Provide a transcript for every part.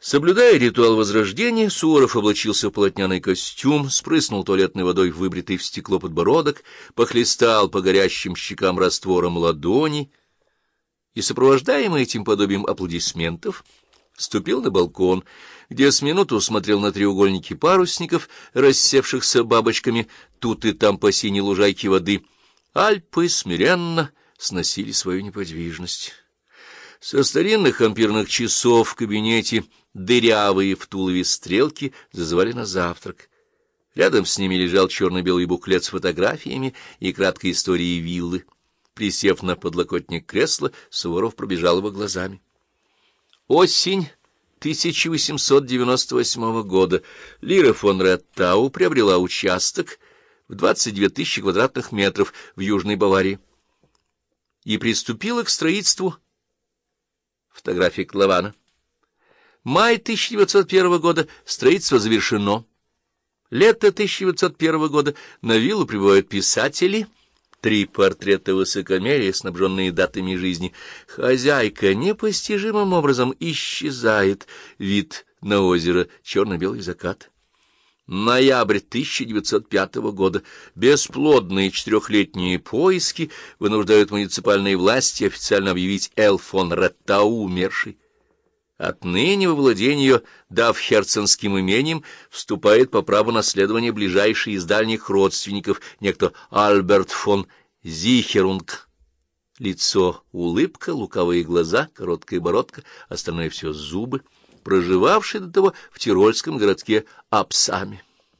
Соблюдая ритуал возрождения, Суворов облачился в полотняный костюм, спрыснул туалетной водой выбритый в стекло подбородок, похлестал по горящим щекам раствором ладони и, сопровождаемый этим подобием аплодисментов, ступил на балкон, где с минуту смотрел на треугольники парусников, рассевшихся бабочками тут и там по синей лужайке воды. Альпы смиренно сносили свою неподвижность. Со старинных ампирных часов в кабинете дырявые в тулове стрелки зазывали на завтрак. Рядом с ними лежал черно-белый буклет с фотографиями и краткой историей виллы. Присев на подлокотник кресла, Суворов пробежал его глазами. Осень 1898 года. Лира фон Реттау приобрела участок в 22 тысячи квадратных метров в Южной Баварии и приступила к строительству. Фотография Клавана. Май 1901 года. Строительство завершено. Лето 1901 года. На виллу прибывают писатели. 3 портрета высокомерия, снабженные датами жизни. Хозяйка непостижимым образом исчезает. Вид на озеро. Черно-белый закат. Ноябрь 1905 года. Бесплодные 4-летние поиски вынуждают муниципальные власти официально объявить Л. фон Реттау умершей. Отныне во владение ее, дав херценским имением, вступает по праву наследования ближайший из дальних родственников, некто Альберт фон Зихерунг. Лицо — улыбка, лукавые глаза, короткая бородка, остальное — все зубы, проживавший до того в тирольском городке Апсаме.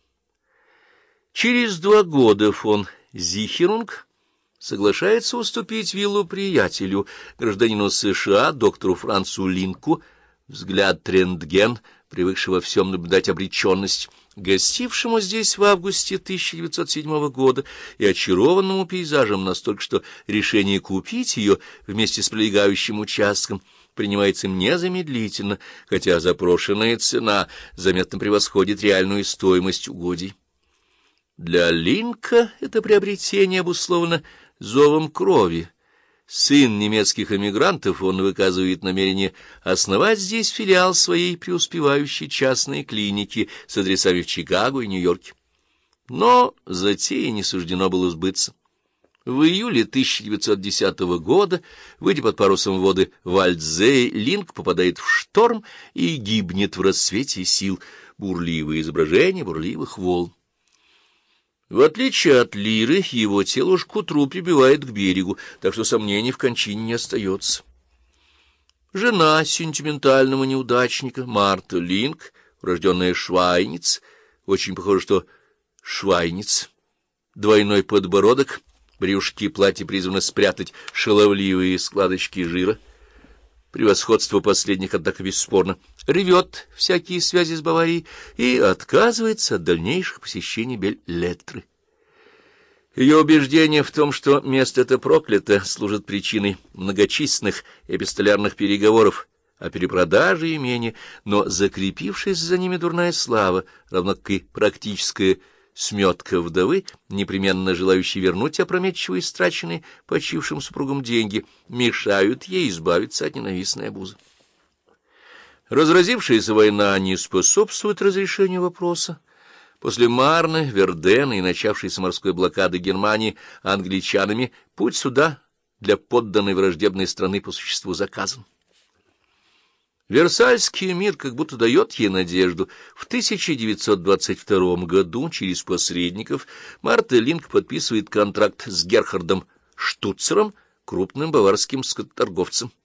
Через 2 года фон Зихерунг соглашается уступить виллу приятелю, гражданину США, доктору Францу Линку, взгляд рентген, привыкший во всем наблюдать обреченность, гостившему здесь в августе 1907 года и очарованному пейзажем настолько, что решение купить ее вместе с прилегающим участком принимается им незамедлительно, хотя запрошенная цена заметно превосходит реальную стоимость угодий. Для Линка это приобретение обусловлено зовом крови. Сын немецких эмигрантов, он выказывает намерение основать здесь филиал своей преуспевающей частной клиники с адресами в Чикаго и Нью-Йорке. Но затее не суждено было сбыться. В июле 1910 года, выйдя под парусом воды Вальдзей, Линк попадает в шторм и гибнет в расцвете сил. Бурливые изображения бурливых волн. В отличие от Лиры, его тело уж к утру прибивает к берегу, так что сомнений в кончине не остается. Жена сентиментального неудачника, Марта Линк, урожденная Швайниц, очень похоже, что Швайниц, двойной подбородок, брюшки платья призваны спрятать шаловливые складочки жира. Превосходство последних, однако, бесспорно, рвет всякие связи с Баварией и отказывается от дальнейших посещений Бель-Леттры. Ее убеждение в том, что место это проклято, служит причиной многочисленных эпистолярных переговоров о перепродаже имения, но закрепившаяся за ними дурная слава, равно как и практическая сметка вдовы, непременно желающей вернуть опрометчиво истраченные почившим супругам деньги, мешают ей избавиться от ненавистной обузы. Разразившаяся война не способствует разрешению вопроса. После Марны, Вердена и начавшейся морской блокады Германии англичанами путь сюда для подданной враждебной страны по существу заказан. Версальский мир как будто дает ей надежду. В 1922 году через посредников Марта Линк подписывает контракт с Герхардом Штуцером, крупным баварским скотторговцем.